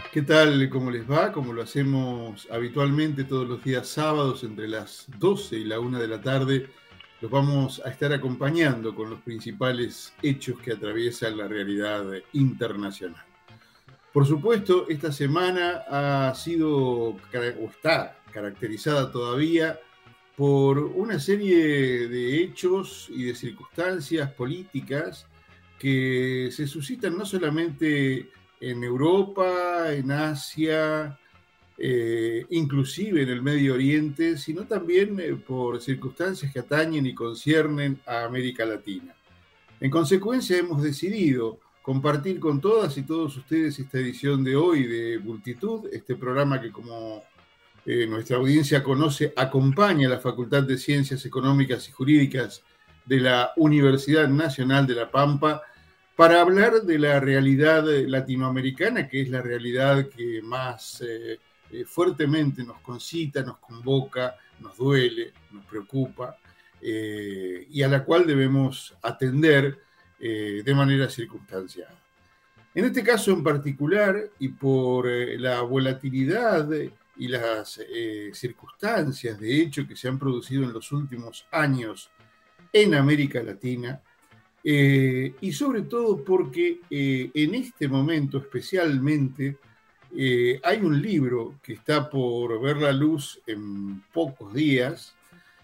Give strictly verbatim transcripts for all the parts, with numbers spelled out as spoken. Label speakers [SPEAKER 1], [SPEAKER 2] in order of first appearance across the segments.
[SPEAKER 1] ¿Qué tal? ¿Cómo les va? Como lo hacemos habitualmente todos los días sábados entre las doce y la una de la tarde, los vamos a estar acompañando con los principales hechos que atraviesan la realidad internacional. Por supuesto, esta semana ha sido o está caracterizada todavía por una serie de hechos y de circunstancias políticas que se suscitan no solamente en Europa, en Asia, eh, inclusive en el Medio Oriente, sino también eh, por circunstancias que atañen y conciernen a América Latina. En consecuencia, hemos decidido compartir con todas y todos ustedes esta edición de hoy de Multitud, este programa que, como eh, nuestra audiencia conoce, acompaña a la Facultad de Ciencias Económicas y Jurídicas de la Universidad Nacional de La Pampa, para hablar de la realidad latinoamericana, que es la realidad que más eh, eh, fuertemente nos concita, nos convoca, nos duele, nos preocupa, eh, y a la cual debemos atender eh, de manera circunstanciada. En este caso en particular, y por eh, la volatilidad y las eh, circunstancias de hecho que se han producido en los últimos años en América Latina, eh, y sobre todo porque eh, en este momento especialmente eh, hay un libro que está por ver la luz en pocos días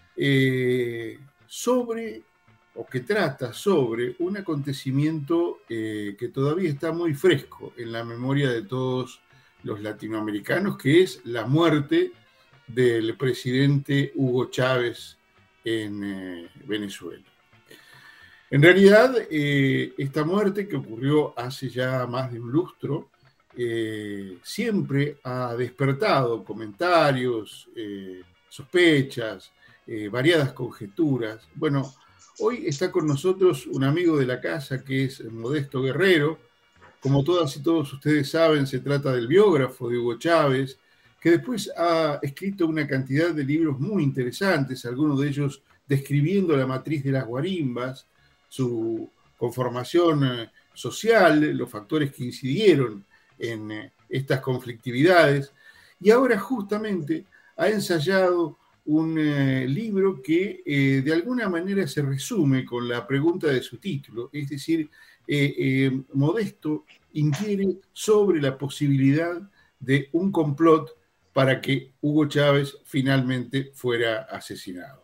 [SPEAKER 1] eh, sobre, o que trata sobre, un acontecimiento eh, que todavía está muy fresco en la memoria de todos los latinoamericanos, que es la muerte del presidente Hugo Chávez en eh, Venezuela. En realidad, eh, esta muerte que ocurrió hace ya más de un lustro, eh, siempre ha despertado comentarios, eh, sospechas, eh, variadas conjeturas. Bueno, hoy está con nosotros un amigo de la casa que es Modesto Guerrero. Como todas y todos ustedes saben, se trata del biógrafo de Hugo Chávez, que después ha escrito una cantidad de libros muy interesantes, algunos de ellos describiendo la matriz de las guarimbas, su conformación eh, social, los factores que incidieron en eh, estas conflictividades, y ahora justamente ha ensayado un eh, libro que eh, de alguna manera se resume con la pregunta de su título, es decir, eh, eh, Modesto inquiere sobre la posibilidad de un complot para que Hugo Chávez finalmente fuera asesinado.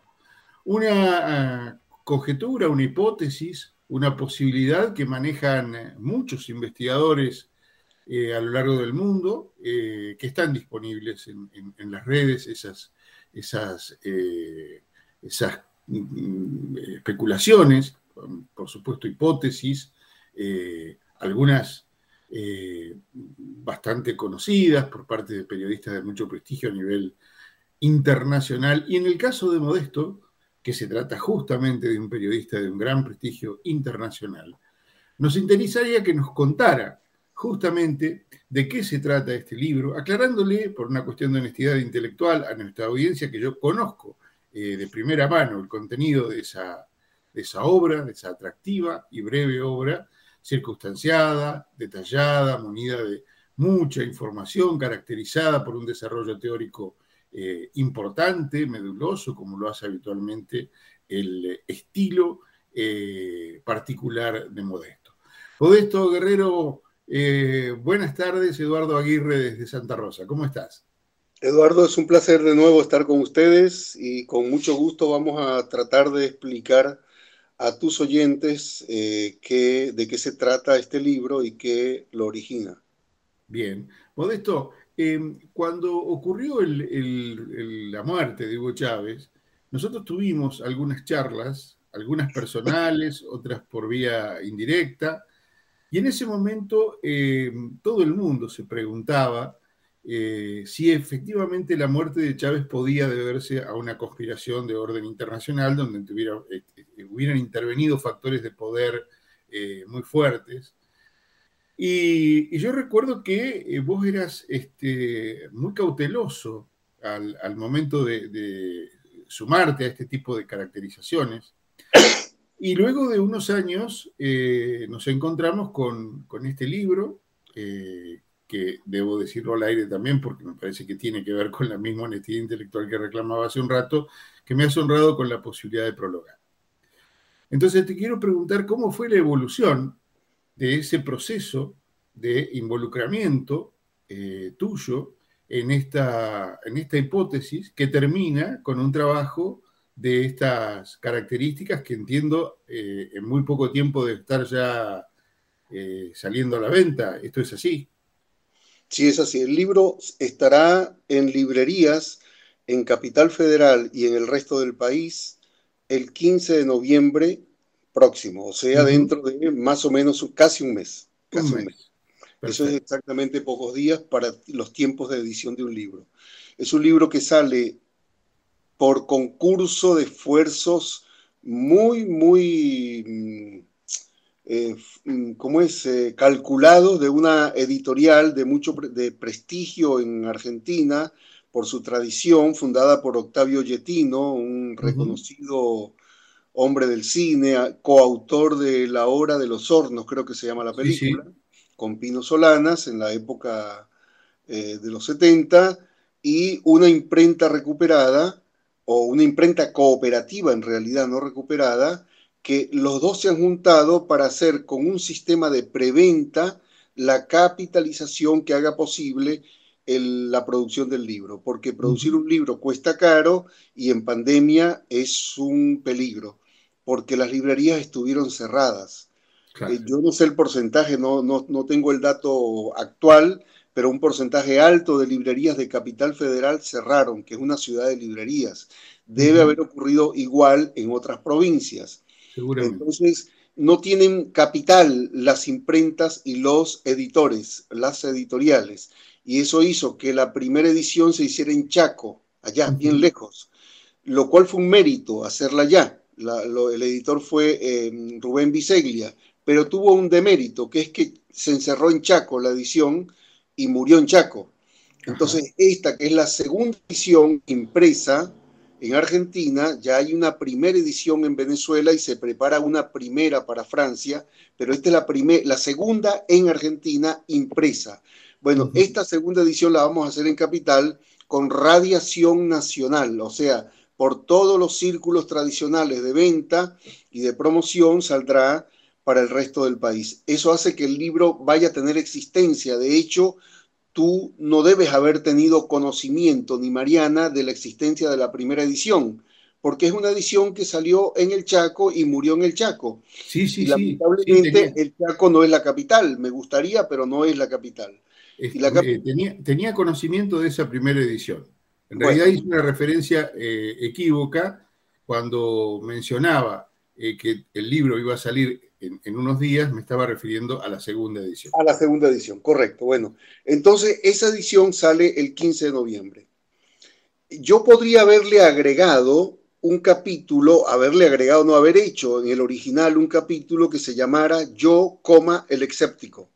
[SPEAKER 1] Una uh, conjetura, una hipótesis, una posibilidad que manejan eh, muchos investigadores eh, a lo largo del mundo, eh, que están disponibles en, en, en las redes, esas, esas, eh, esas mm, especulaciones, por supuesto hipótesis, eh, algunas eh, bastante conocidas por parte de periodistas de mucho prestigio a nivel internacional, y en el caso de Modesto, que se trata justamente de un periodista de un gran prestigio internacional, nos interesaría que nos contara justamente de qué se trata este libro, aclarándole, por una cuestión de honestidad intelectual, a nuestra audiencia que yo conozco eh, de primera mano el contenido de esa, de esa obra, de esa atractiva y breve obra, circunstanciada, detallada, munida de mucha información, caracterizada por un desarrollo teórico eh, importante, meduloso, como lo hace habitualmente el estilo eh, particular de Modesto. Modesto Guerrero, eh, buenas tardes. Eduardo Aguirre desde Santa Rosa, ¿cómo estás?
[SPEAKER 2] Eduardo, es un placer de nuevo estar con ustedes y con mucho gusto vamos a tratar de explicar a tus oyentes eh, qué, de qué se trata este libro y qué lo origina.
[SPEAKER 1] Bien. Modesto, eh, cuando ocurrió el, el, el, la muerte de Hugo Chávez, nosotros tuvimos algunas charlas, algunas personales, otras por vía indirecta, y en ese momento eh, todo el mundo se preguntaba eh, si efectivamente la muerte de Chávez podía deberse a una conspiración de orden internacional donde tuviera, eh, hubieran intervenido factores de poder eh, muy fuertes. Y, y yo recuerdo que eh, vos eras este, muy cauteloso al, al momento de, de sumarte a este tipo de caracterizaciones. Y luego de unos años eh, nos encontramos con, con este libro, eh, que debo decirlo al aire también, porque me parece que tiene que ver con la misma honestidad intelectual que reclamaba hace un rato, que me has honrado con la posibilidad de prologar. Entonces te quiero preguntar cómo fue la evolución de ese proceso de involucramiento eh, tuyo en esta, en esta hipótesis que termina con un trabajo de estas características que entiendo eh, en muy poco tiempo de estar ya eh, saliendo a la venta. ¿Esto es así?
[SPEAKER 2] Sí, es así. El libro estará en librerías en Capital Federal y en el resto del país el quince de noviembre próximo, o sea,
[SPEAKER 1] Uh-huh.
[SPEAKER 2] dentro de más o menos casi un mes,
[SPEAKER 1] Un
[SPEAKER 2] casi un mes.
[SPEAKER 1] mes.
[SPEAKER 2] Eso es
[SPEAKER 1] Perfecto.
[SPEAKER 2] exactamente pocos días para los tiempos de edición de un libro. Es un libro que sale por concurso de esfuerzos muy, muy, eh, ¿cómo es? Eh, calculado de una editorial de mucho pre de prestigio en Argentina por su tradición, fundada por Octavio Yetino, un
[SPEAKER 1] Uh-huh.
[SPEAKER 2] reconocido hombre del cine, coautor de La Hora de los Hornos, creo que se llama la
[SPEAKER 1] Sí,
[SPEAKER 2] película,
[SPEAKER 1] sí.
[SPEAKER 2] con Pino Solanas en la época eh, de los setenta, y una imprenta recuperada, o una imprenta cooperativa en realidad, no recuperada, que los dos se han juntado para hacer con un sistema de preventa la capitalización que haga posible el, la producción del libro, porque producir
[SPEAKER 1] Uh-huh.
[SPEAKER 2] un libro cuesta caro y en pandemia es un peligro, porque las librerías estuvieron cerradas. Eh,
[SPEAKER 1] Claro.
[SPEAKER 2] yo no sé el porcentaje, no, no, no tengo el dato actual, pero un porcentaje alto de librerías de Capital Federal cerraron, que es una ciudad de librerías. Debe
[SPEAKER 1] Uh-huh.
[SPEAKER 2] haber ocurrido igual en otras provincias.
[SPEAKER 1] Seguramente.
[SPEAKER 2] Entonces, no tienen capital las imprentas y los editores, las editoriales. Y eso hizo que la primera edición se hiciera en Chaco, allá, bien
[SPEAKER 1] Uh-huh.
[SPEAKER 2] lejos, lo cual fue un mérito hacerla allá. La, lo, el editor fue eh, Rubén Biseglia, pero tuvo un demérito, que es que se encerró en Chaco la edición y murió en Chaco.
[SPEAKER 1] Ajá.
[SPEAKER 2] Entonces, esta que es la segunda edición impresa en Argentina, ya hay una primera edición en Venezuela y se prepara una primera para Francia, pero esta es la, primer, la segunda en Argentina impresa. Bueno,
[SPEAKER 1] Uh-huh.
[SPEAKER 2] esta segunda edición la vamos a hacer en Capital con radiación nacional, o sea, por todos los círculos tradicionales de venta y de promoción saldrá para el resto del país. Eso hace que el libro vaya a tener existencia. De hecho, tú no debes haber tenido conocimiento, ni Mariana, de la existencia de la primera edición, porque es una edición que salió en el Chaco y murió en el Chaco.
[SPEAKER 1] Sí,
[SPEAKER 2] Y
[SPEAKER 1] sí, sí, sí,
[SPEAKER 2] lamentablemente
[SPEAKER 1] tenía,
[SPEAKER 2] el Chaco no es la capital. Me gustaría, pero no es la capital.
[SPEAKER 1] es-
[SPEAKER 2] Y la
[SPEAKER 1] eh,
[SPEAKER 2] capital,
[SPEAKER 1] tenía, tenía conocimiento de esa primera edición. En realidad
[SPEAKER 2] bueno,
[SPEAKER 1] hice una referencia eh, equívoca cuando mencionaba eh, que el libro iba a salir en, en unos días, me estaba refiriendo a la segunda edición.
[SPEAKER 2] a la segunda edición, correcto. Bueno, entonces esa edición sale el quince de noviembre. Yo podría haberle agregado un capítulo, haberle agregado, no haber hecho en el original un capítulo que se llamara Yo, coma, el escéptico.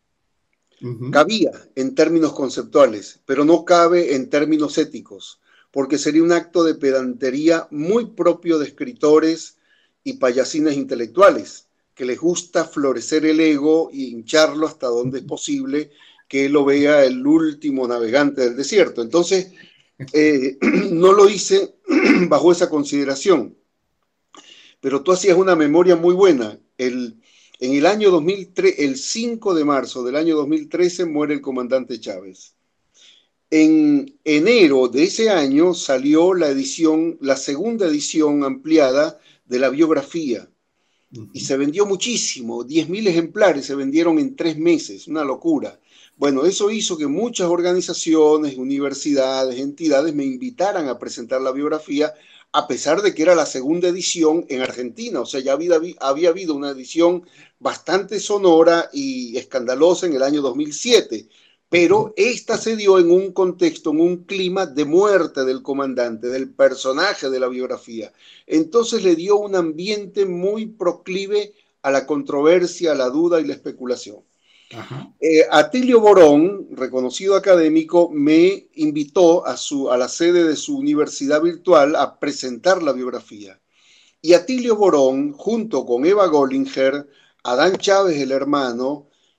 [SPEAKER 1] Uh-huh.
[SPEAKER 2] Cabía en términos conceptuales, pero no cabe en términos éticos, porque sería un acto de pedantería muy propio de escritores y payasines intelectuales, que les gusta florecer el ego y hincharlo hasta donde es posible que lo vea el último navegante del desierto. Entonces, eh, no lo hice bajo esa consideración, pero tú hacías una memoria muy buena. El, en el año dos mil tres, el cinco de marzo del año dos mil trece muere el comandante Chávez. En enero de ese año salió la edición, la segunda edición ampliada de la biografía y
[SPEAKER 1] Uh-huh.
[SPEAKER 2] se vendió muchísimo, diez mil ejemplares se vendieron en tres meses, una locura. Bueno, eso hizo que muchas organizaciones, universidades, entidades me invitaran a presentar la biografía, a pesar de que era la segunda edición en Argentina. O sea, ya había, había habido una edición bastante sonora y escandalosa en el año dos mil siete,
[SPEAKER 1] Uh-huh.
[SPEAKER 2] pero esta se dio en un contexto, en un clima de muerte del comandante, del personaje de la biografía. Entonces le dio un ambiente muy proclive a la controversia, a la duda y la especulación.
[SPEAKER 1] Ajá.
[SPEAKER 2] Eh, Atilio Borón, reconocido académico, me invitó a, su, a la sede de su universidad virtual a presentar la biografía. Y Atilio Borón, junto con Eva Gollinger, Adán Chávez, el hermano,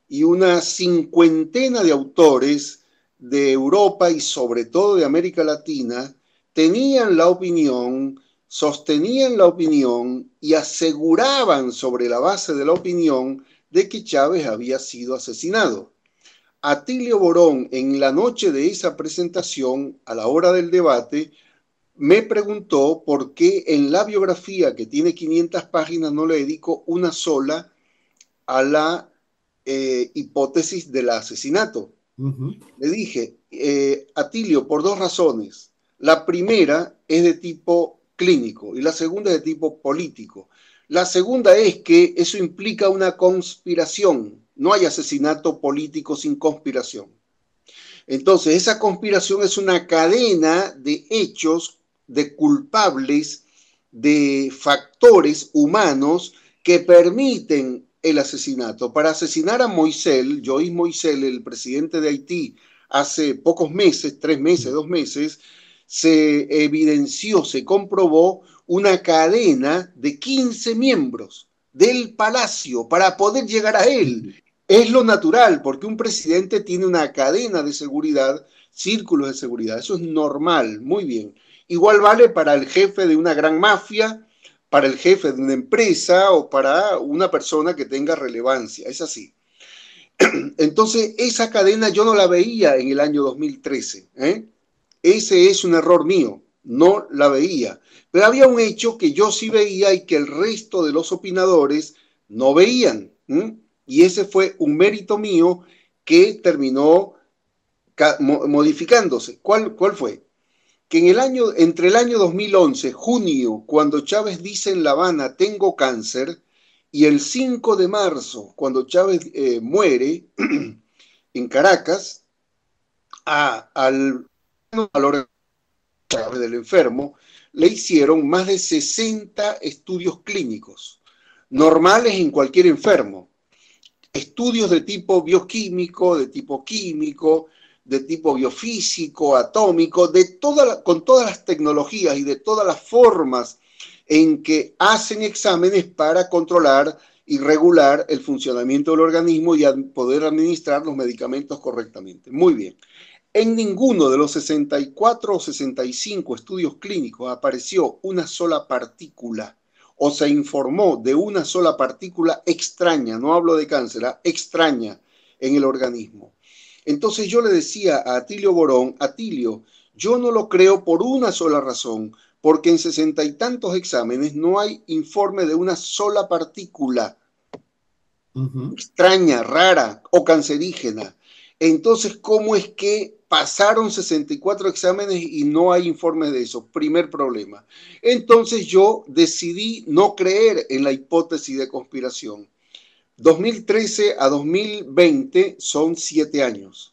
[SPEAKER 2] y una cincuentena de autores de Europa y sobre todo de América Latina tenían la opinión, sostenían la opinión y aseguraban sobre la base de la opinión de que Chávez había sido asesinado. Atilio Borón, en la noche de esa presentación, a la hora del debate, me preguntó por qué en la biografía, que tiene quinientas páginas, no le dedico una sola a la eh, hipótesis del asesinato. Uh-huh. Le dije, eh, Atilio, por dos razones. La primera es de tipo clínico y la segunda es de tipo político. La segunda es que eso implica una conspiración. No hay asesinato político sin conspiración. Entonces, esa conspiración es una cadena de hechos, de culpables, de factores humanos que permiten el asesinato. Para asesinar a Moisés, Jois Moisés, el presidente de Haití, hace pocos meses, tres meses, dos meses, se evidenció, se comprobó una cadena de quince miembros del palacio para poder llegar a él. Es lo natural, porque un presidente tiene una cadena de seguridad, círculos de seguridad. Eso es normal, muy bien. Igual vale para el jefe de una gran mafia, para el jefe de una empresa o para una persona que tenga relevancia. Es así. Entonces, esa cadena yo no la veía en el año dos mil trece. ¿eh? Ese es un error mío. No la veía. Pero había un hecho que yo sí veía y que el resto de los opinadores no veían. ¿eh? Y ese fue un mérito mío que terminó modificándose. ¿Cuál, cuál fue? Que en el año, entre el año dos mil once, junio, cuando Chávez dice en La Habana, tengo cáncer, y el cinco de marzo, cuando Chávez eh, muere en Caracas, a, al valor Chávez del enfermo, le hicieron más de sesenta estudios clínicos, normales en cualquier enfermo. Estudios de tipo bioquímico, de tipo químico, de tipo biofísico, atómico, de toda la, con todas las tecnologías y de todas las formas en que hacen exámenes para controlar y regular el funcionamiento del organismo y poder administrar los medicamentos correctamente. Muy bien. En ninguno de los sesenta y cuatro o sesenta y cinco estudios clínicos apareció una sola partícula o se informó de una sola partícula extraña, no hablo de cáncer, extraña en el organismo. Entonces yo le decía a Atilio Borón, Atilio, yo no lo creo por una sola razón, porque en sesenta y tantos exámenes no hay informe de una sola partícula uh-huh. extraña, rara o cancerígena. Entonces, ¿cómo es que pasaron sesenta y cuatro exámenes y no hay informes de eso? Primer problema. Entonces yo decidí no creer en la hipótesis de conspiración. dos mil trece a dos mil veinte son siete años.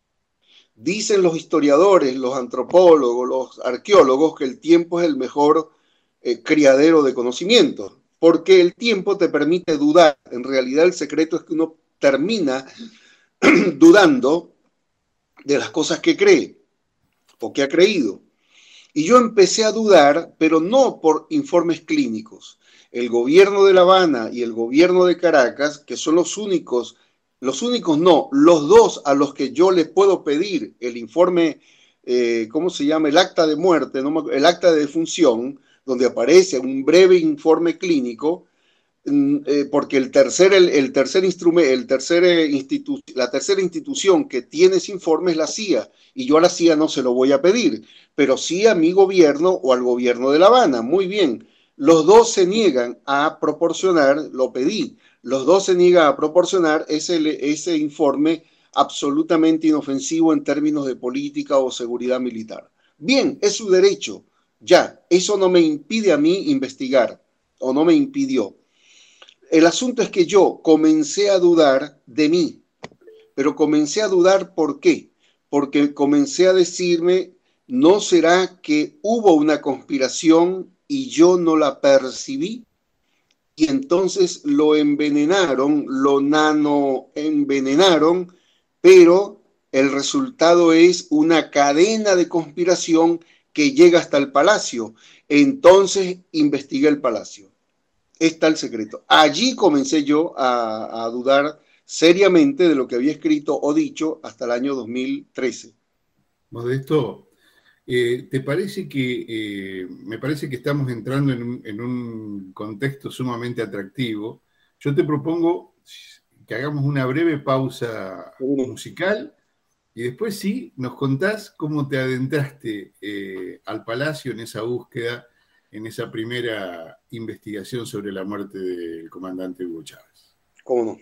[SPEAKER 2] Dicen los historiadores, los antropólogos, los arqueólogos que el tiempo es el mejor eh, criadero de conocimiento, porque el tiempo te permite dudar. En realidad el secreto es que uno termina dudando de las cosas que cree o que ha creído. Y yo empecé a dudar, pero no por informes clínicos. El gobierno de La Habana y el gobierno de Caracas, que son los únicos, los únicos no, los dos a los que yo les puedo pedir el informe, eh, ¿cómo se llama? El acta de muerte, no, el acta de defunción, donde aparece un breve informe clínico, Eh, porque el tercer, el, el tercer instrumento, el tercer institu la tercera institución que tiene ese informe es la C I A, y yo a la C I A no se lo voy a pedir, pero sí a mi gobierno o al gobierno de La Habana. Muy bien, los dos se niegan a proporcionar, lo pedí, los dos se niegan a proporcionar ese, ese informe absolutamente inofensivo en términos de política o seguridad militar. Bien, es su derecho, ya, eso no me impide a mí investigar, o no me impidió. El asunto es que yo comencé a dudar de mí, pero comencé a dudar ¿por qué? Porque comencé a decirme, ¿no será que hubo una conspiración y yo no la percibí? Y entonces lo envenenaron, lo nano envenenaron, pero el resultado es una cadena de conspiración que llega hasta el palacio. Entonces investigué el palacio. Está el secreto. Allí comencé yo a, a dudar seriamente de lo que había escrito o dicho hasta el año dos mil trece.
[SPEAKER 1] Modesto, eh, ¿te parece que, eh, me parece que estamos entrando en un, en un contexto sumamente atractivo? Yo te propongo que hagamos una breve pausa musical y después sí nos contás cómo te adentraste eh, al Palacio en esa búsqueda, en esa primera investigación sobre la muerte del comandante Hugo Chávez.
[SPEAKER 2] ¿Cómo no?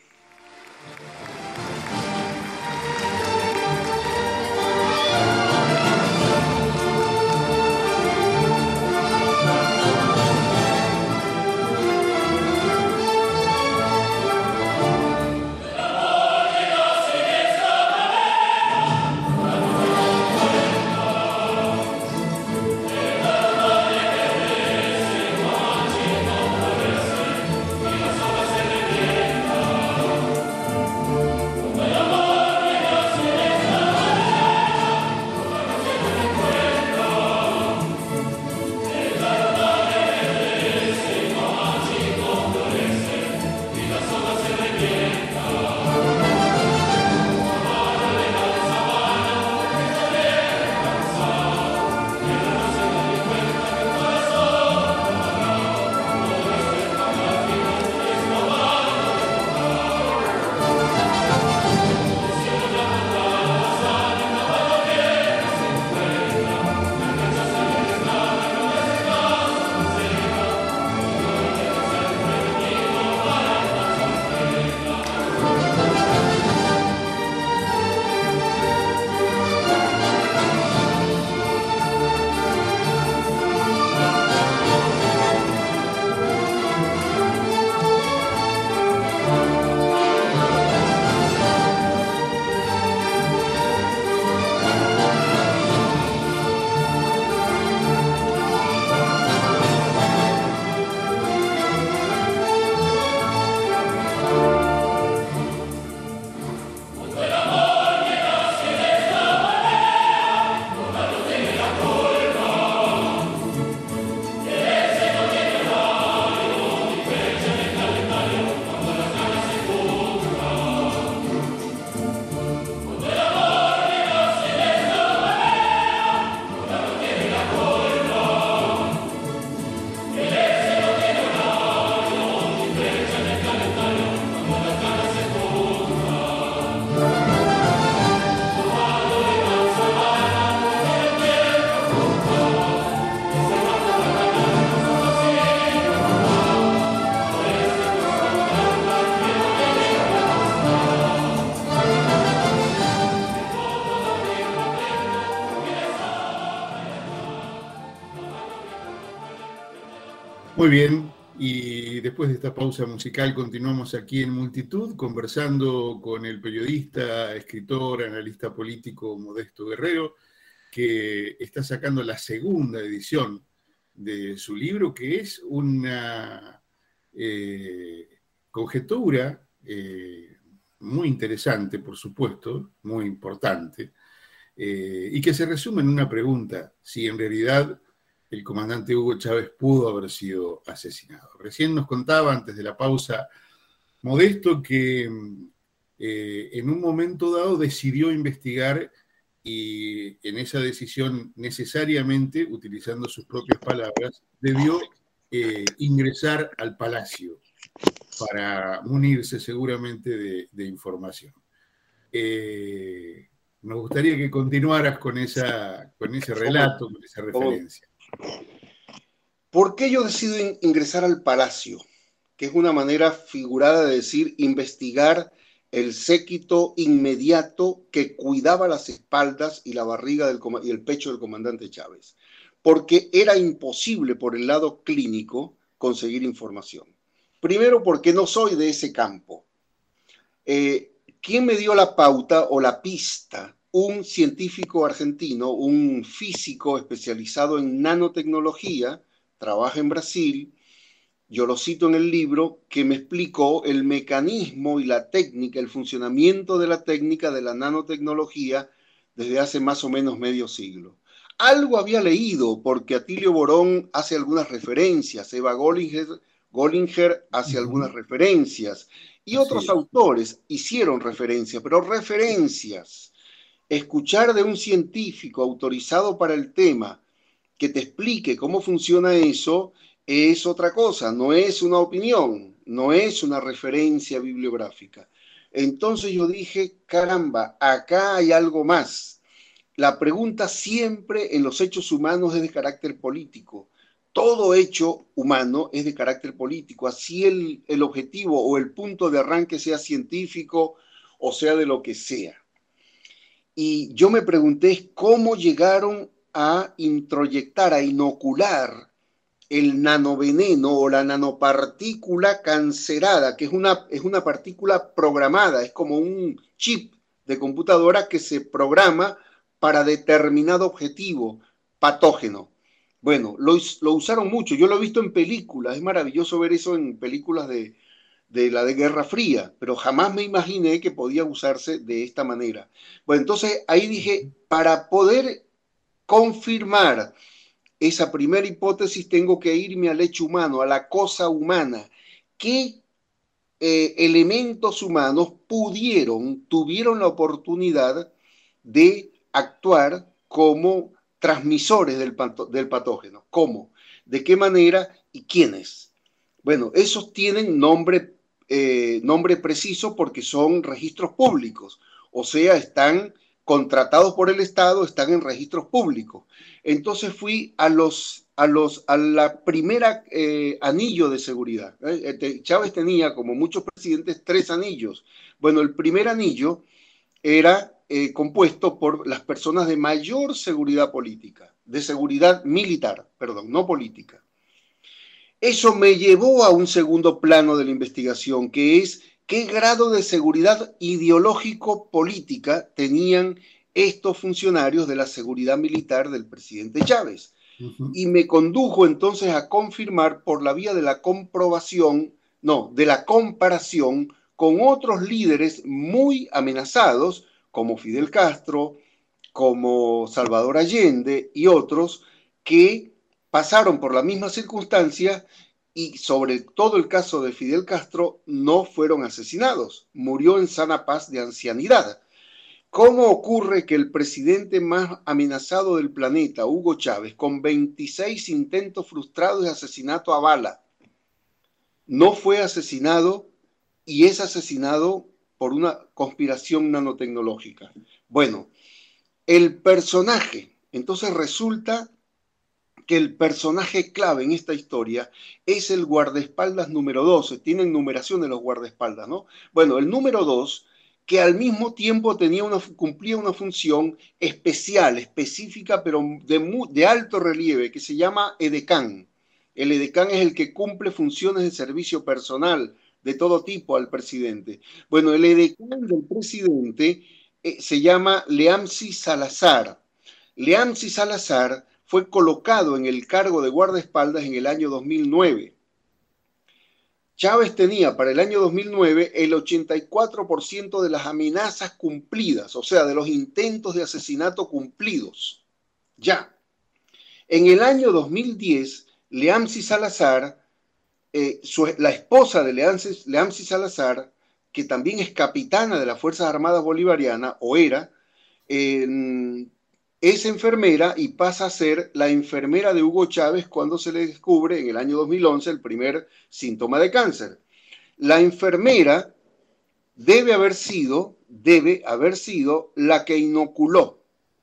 [SPEAKER 1] Muy bien, y después de esta pausa musical continuamos aquí en Multitud conversando con el periodista, escritor, analista político Modesto Guerrero, que está sacando la segunda edición de su libro, que es una eh, conjetura eh, muy interesante, por supuesto, muy importante, eh, y que se resume en una pregunta: si en realidad el comandante Hugo Chávez pudo haber sido asesinado. Recién nos contaba, antes de la pausa, Modesto, que eh, en un momento dado decidió investigar y en esa decisión, necesariamente, utilizando sus propias palabras, debió eh, ingresar al Palacio para munirse seguramente de, de información. Eh, nos gustaría que continuaras con, esa, con ese relato, con esa referencia.
[SPEAKER 2] ¿Por qué yo decido ingresar al Palacio? Que es una manera figurada de decir investigar el séquito inmediato que cuidaba las espaldas y la barriga del, y el pecho del comandante Chávez. Porque era imposible por el lado clínico conseguir información. Primero, porque no soy de ese campo. Eh, ¿Quién me dio la pauta o la pista? Un científico argentino, un físico especializado en nanotecnología, trabaja en Brasil, yo lo cito en el libro, que me explicó el mecanismo y la técnica, el funcionamiento de la técnica de la nanotecnología desde hace más o menos medio siglo. Algo había leído, porque Atilio Borón hace algunas referencias, Eva Gollinger, Gollinger hace uh-huh. algunas referencias, Y
[SPEAKER 1] Así
[SPEAKER 2] otros
[SPEAKER 1] es.
[SPEAKER 2] autores hicieron referencia, pero referencias. Escuchar de un científico autorizado para el tema que te explique cómo funciona eso es otra cosa, no es una opinión, no es una referencia bibliográfica. Entonces yo dije, caramba, acá hay algo más. La pregunta siempre en los hechos humanos es de carácter político. Todo hecho humano es de carácter político, así el, el objetivo o el punto de arranque sea científico o sea de lo que sea. Y yo me pregunté cómo llegaron a introyectar, a inocular el nanoveneno o la nanopartícula cancerada, que es una, es una partícula programada, es como un chip de computadora que se programa para determinado objetivo patógeno. Bueno, lo, lo usaron mucho, yo lo he visto en películas, es maravilloso ver eso en películas de, de la de Guerra Fría, pero jamás me imaginé que podía usarse de esta manera. Bueno, entonces ahí dije, para poder confirmar esa primera hipótesis tengo que irme al hecho humano, a la cosa humana. ¿Qué eh, elementos humanos pudieron, tuvieron la oportunidad de actuar como transmisores del, pato, del patógeno? ¿Cómo? ¿De qué manera y quiénes? Bueno, esos tienen nombre, eh, nombre preciso porque son registros públicos, o sea, están contratados por el Estado, están en registros públicos. Entonces fui a los a los a la primera eh, anillo de seguridad. ¿eh? Chávez tenía, como muchos presidentes, tres anillos. Bueno, el primer anillo era eh, compuesto por las personas de mayor seguridad política, de seguridad militar, perdón, no política. Eso me llevó a un segundo plano de la investigación, que es qué grado de seguridad ideológico-política tenían estos funcionarios de la seguridad militar del presidente Chávez. Uh-huh. Y me condujo entonces a confirmar por la vía de la comprobación, no, de la comparación con otros líderes muy amenazados, como Fidel Castro, como Salvador Allende y otros, que pasaron por la misma circunstancia y sobre todo el caso de Fidel Castro no fueron asesinados, murió en sana paz de ancianidad. ¿Cómo ocurre que el presidente más amenazado del planeta, Hugo Chávez, con veintiséis intentos frustrados de asesinato a bala, no fue asesinado y es asesinado por una conspiración nanotecnológica? Bueno, el personaje, entonces resulta que el personaje clave en esta historia es el guardaespaldas número doce. Tienen numeración de los guardaespaldas, ¿no? Bueno, el número dos, que al mismo tiempo tenía una, cumplía una función especial, específica, pero de, de alto relieve, que se llama edecán. El edecán es el que cumple funciones de servicio personal de todo tipo al presidente. Bueno, el edecán del presidente eh, se llama Leamsi Salazar. Leamsi Salazar fue colocado en el cargo de guardaespaldas en el año dos mil nueve. Chávez tenía para el año dos mil nueve el ochenta y cuatro por ciento de las amenazas cumplidas, o sea, de los intentos de asesinato cumplidos. Ya. En el año dos mil diez, Leamsi Salazar, eh, su, la esposa de Leamsi, Leamsi Salazar, que también es capitana de las Fuerzas Armadas Bolivarianas, o era, eh, es enfermera y pasa a ser la enfermera de Hugo Chávez cuando se le descubre en el año dos mil once el primer síntoma de cáncer. La enfermera debe haber sido, debe haber sido la que inoculó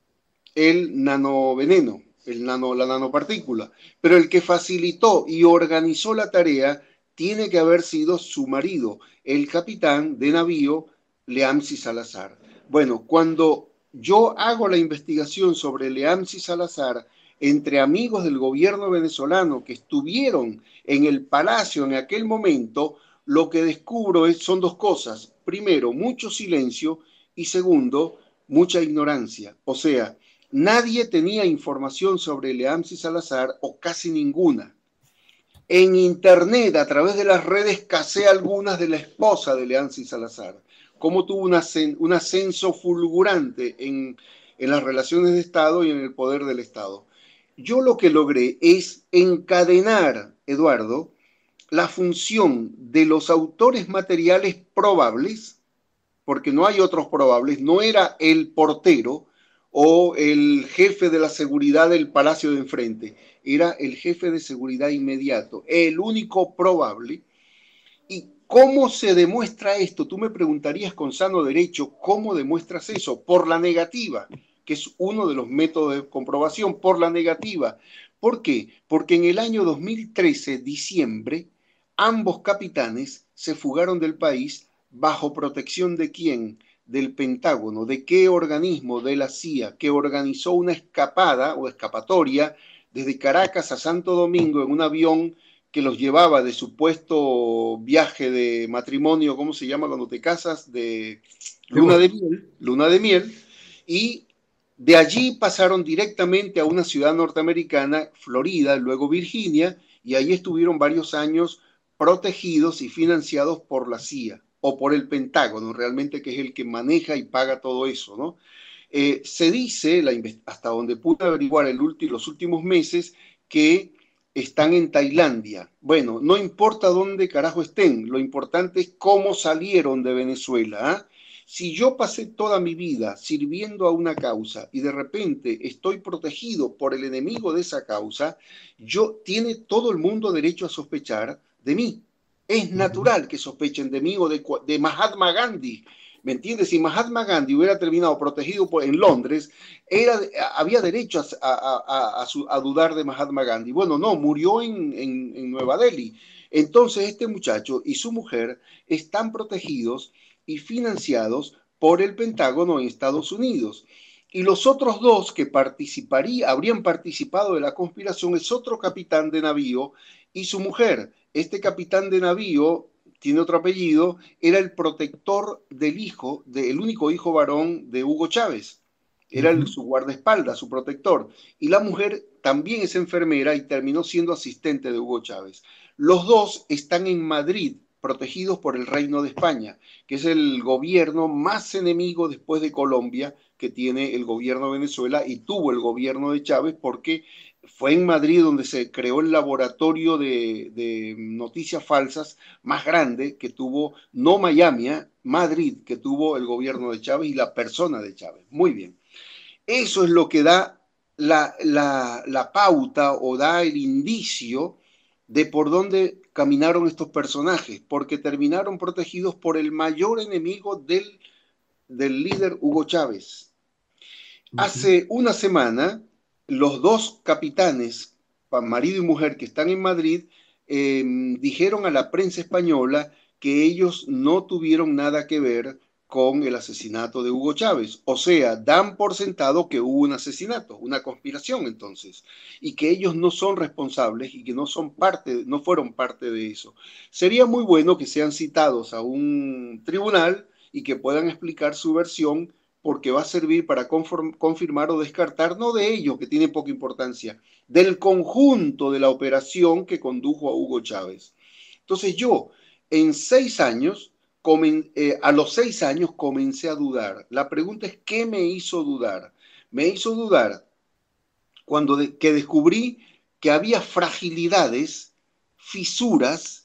[SPEAKER 2] el nanoveneno, el nano, la nanopartícula, pero el que facilitó y organizó la tarea tiene que haber sido su marido, el capitán de navío Leamsi Salazar. Bueno, cuando yo hago la investigación sobre Leamsi Salazar entre amigos del gobierno venezolano que estuvieron en el palacio en aquel momento, lo que descubro es, son dos cosas. Primero, mucho silencio y segundo, mucha ignorancia. O sea, nadie tenía información sobre Leamsi Salazar o casi ninguna. En internet, a través de las redes, casé algunas de la esposa de Leamsi Salazar. Cómo tuvo un, ascen un ascenso fulgurante en, en las relaciones de Estado y en el poder del Estado. Yo lo que logré es encadenar, Eduardo, la función de los autores materiales probables, porque no hay otros probables, no era el portero o el jefe de la seguridad del palacio de enfrente, era el jefe de seguridad inmediato, el único probable. ¿Y cómo se demuestra esto? Tú me preguntarías con sano derecho, ¿cómo demuestras eso? Por la negativa, que es uno de los métodos de comprobación, por la negativa. ¿Por qué? Porque en el año dos mil trece, diciembre, ambos capitanes se fugaron del país bajo protección de quién? Del Pentágono. ¿De qué organismo? De la C I A, que organizó una escapada o escapatoria desde Caracas a Santo Domingo en un avión que los llevaba de supuesto viaje de matrimonio, ¿cómo se llama cuando te casas? De luna de miel, luna de miel, y de allí pasaron directamente a una ciudad norteamericana, Florida, luego Virginia, y ahí estuvieron varios años protegidos y financiados por la C I A, o por el Pentágono, realmente, que es el que maneja y paga todo eso, ¿no? Eh, se dice, la, hasta donde pude averiguar el ulti, los últimos meses, que están en Tailandia. Bueno, no importa dónde carajo estén, lo importante es cómo salieron de Venezuela. ¿eh? Si yo pasé toda mi vida sirviendo a una causa y de repente estoy protegido por el enemigo de esa causa, yo tiene todo el mundo derecho a sospechar de mí. Es natural que sospechen de mí o de, de Mahatma Gandhi. ¿Me entiendes? Si Mahatma Gandhi hubiera terminado protegido por, en Londres, era, había derecho a, a, a, a, a dudar de Mahatma Gandhi. Bueno, no, murió en, en, en Nueva Delhi. Entonces este muchacho y su mujer están protegidos y financiados por el Pentágono en Estados Unidos. Y los otros dos que participaría, habrían participado de la conspiración es otro capitán de navío y su mujer. Este capitán de navío tiene otro apellido, era el protector del hijo, del único hijo varón de Hugo Chávez. Era el, su guardaespaldas, su protector. Y la mujer también es enfermera y terminó siendo asistente de Hugo Chávez. Los dos están en Madrid, protegidos por el Reino de España, que es el gobierno más enemigo después de Colombia que tiene el gobierno de Venezuela y tuvo el gobierno de Chávez, porque fue en Madrid donde se creó el laboratorio de, de noticias falsas más grande que tuvo, no Miami, ¿eh? Madrid, que tuvo el gobierno de Chávez y la persona de Chávez. Muy bien. Eso es lo que da la, la, la pauta o da el indicio de por dónde caminaron estos personajes, porque terminaron protegidos por el mayor enemigo del, del líder Hugo Chávez. Uh-huh. Hace una semana, los dos capitanes, marido y mujer, que están en Madrid, eh, dijeron a la prensa española que ellos no tuvieron nada que ver con el asesinato de Hugo Chávez. O sea, dan por sentado que hubo un asesinato, una conspiración entonces, y que ellos no son responsables y que no son parte, no fueron parte de eso. Sería muy bueno que sean citados a un tribunal y que puedan explicar su versión, porque va a servir para conform, confirmar o descartar, no de ellos, que tiene poca importancia, del conjunto de la operación que condujo a Hugo Chávez. Entonces yo, en seis años, Comen, eh, a los seis años comencé a dudar. La pregunta es, ¿qué me hizo dudar? Me hizo dudar cuando de, que descubrí que había fragilidades, fisuras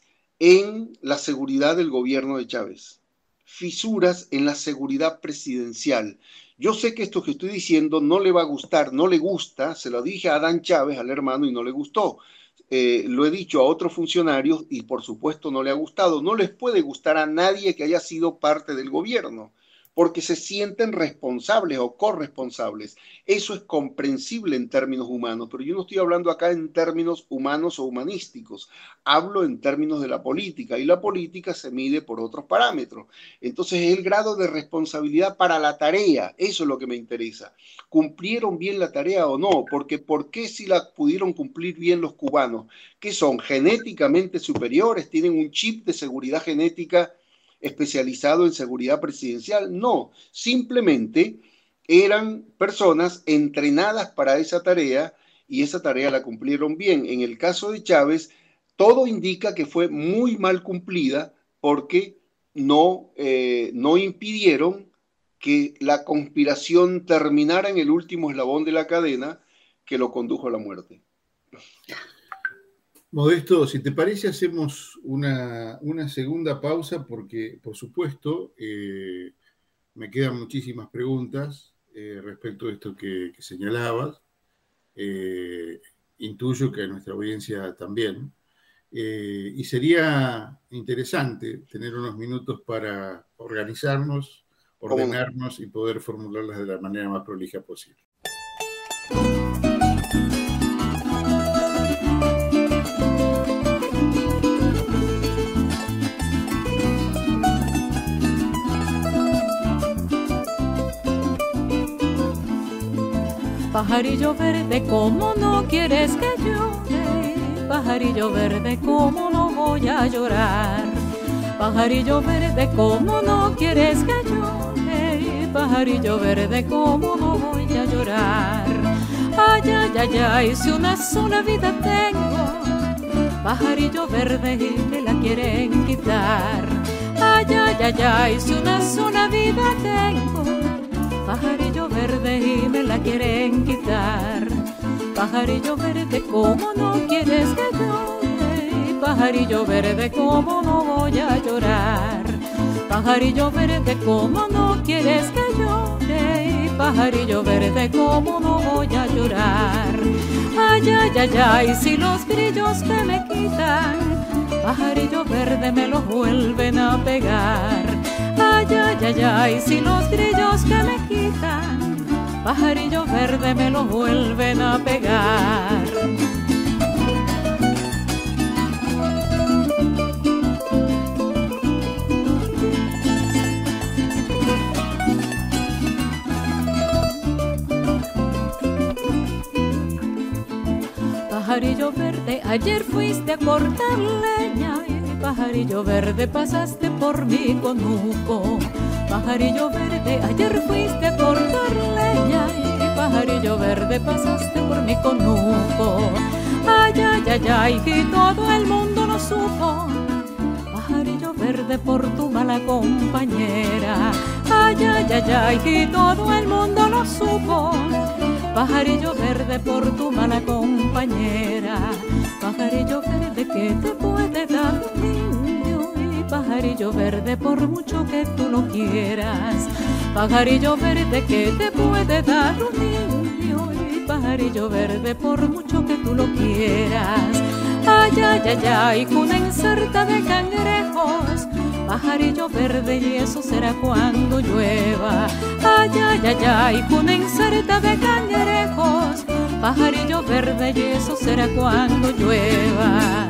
[SPEAKER 2] en la seguridad del gobierno de Chávez, fisuras en la seguridad presidencial. Yo sé que esto que estoy diciendo no le va a gustar, no le gusta, se lo dije a Adán Chávez, al hermano, y no le gustó. Eh, lo he dicho a otros funcionarios y por supuesto no le ha gustado. No les puede gustar a nadie que haya sido parte del gobierno, porque se sienten responsables o corresponsables. Eso es comprensible en términos humanos, pero yo no estoy hablando acá en términos humanos o humanísticos. Hablo en términos de la política, y la política se mide por otros parámetros. Entonces es el grado de responsabilidad para la tarea, eso es lo que me interesa. ¿Cumplieron bien la tarea o no? Porque ¿por qué si la pudieron cumplir bien los cubanos? ¿Que son genéticamente superiores? ¿Tienen un chip de seguridad genética especializado en seguridad presidencial? No, simplemente eran personas entrenadas para esa tarea y esa tarea la cumplieron bien. En el caso de Chávez, todo indica que fue muy mal cumplida porque no, eh, no impidieron que la conspiración terminara en el último eslabón de la cadena que lo condujo a la muerte.
[SPEAKER 1] Modesto, si te parece, hacemos una, una segunda pausa porque, por supuesto, eh, me quedan muchísimas preguntas eh, respecto de esto que, que señalabas. Eh, intuyo que a nuestra audiencia también. Eh, y sería interesante tener unos minutos para organizarnos,
[SPEAKER 2] ¿Cómo no?
[SPEAKER 1] ordenarnos y poder formularlas de la manera más prolija posible.
[SPEAKER 3] Pajarillo verde, ¿cómo no quieres que llore? Pajarillo verde, ¿cómo no voy a llorar? Pajarillo verde, ¿cómo no quieres que llore? Pajarillo verde, ¿cómo no voy a llorar? Ay, ay, ay, ay, si una sola vida tengo, pajarillo verde y me la quieren quitar. Ay, ay, ay, ay, si una sola vida tengo, pajarillo verde y me la quieren quitar. Pajarillo verde, ¿cómo no quieres que llore? Pajarillo verde, ¿cómo no voy a llorar? Pajarillo verde, ¿cómo no quieres que llore? Pajarillo verde, ¿cómo no voy a llorar? Ay, ay, ay, ay, si los grillos que me quitan, pajarillo verde me los vuelven a pegar. Ay, ay, ay, ay, si los grillos que me quitan, pajarillo verde me los vuelven a pegar. Pajarillo verde, ayer fuiste a cortar leña y pajarillo verde pasaste por mi conuco. Pajarillo verde, ayer fuiste a cortar leña y pajarillo verde pasaste por mi conuco. Ay, ay, ay, ay, y todo el mundo lo supo. Pajarillo verde por tu mala compañera. Ay, ay, ay, ay, y todo el mundo lo supo. Pajarillo verde por tu mala compañera. Pajarillo verde que te puede dar un indio y pajarillo verde por mucho que tú lo quieras. Pajarillo verde que te puede dar un indio y pajarillo verde por mucho que tú lo quieras. Ay, ay, ay, ay, una ensarta de cangrejos, pajarillo verde y eso será cuando llueva. Ay, ay, ay, ay, una ensarta de cangrejos, pajarillo verde y eso será cuando llueva.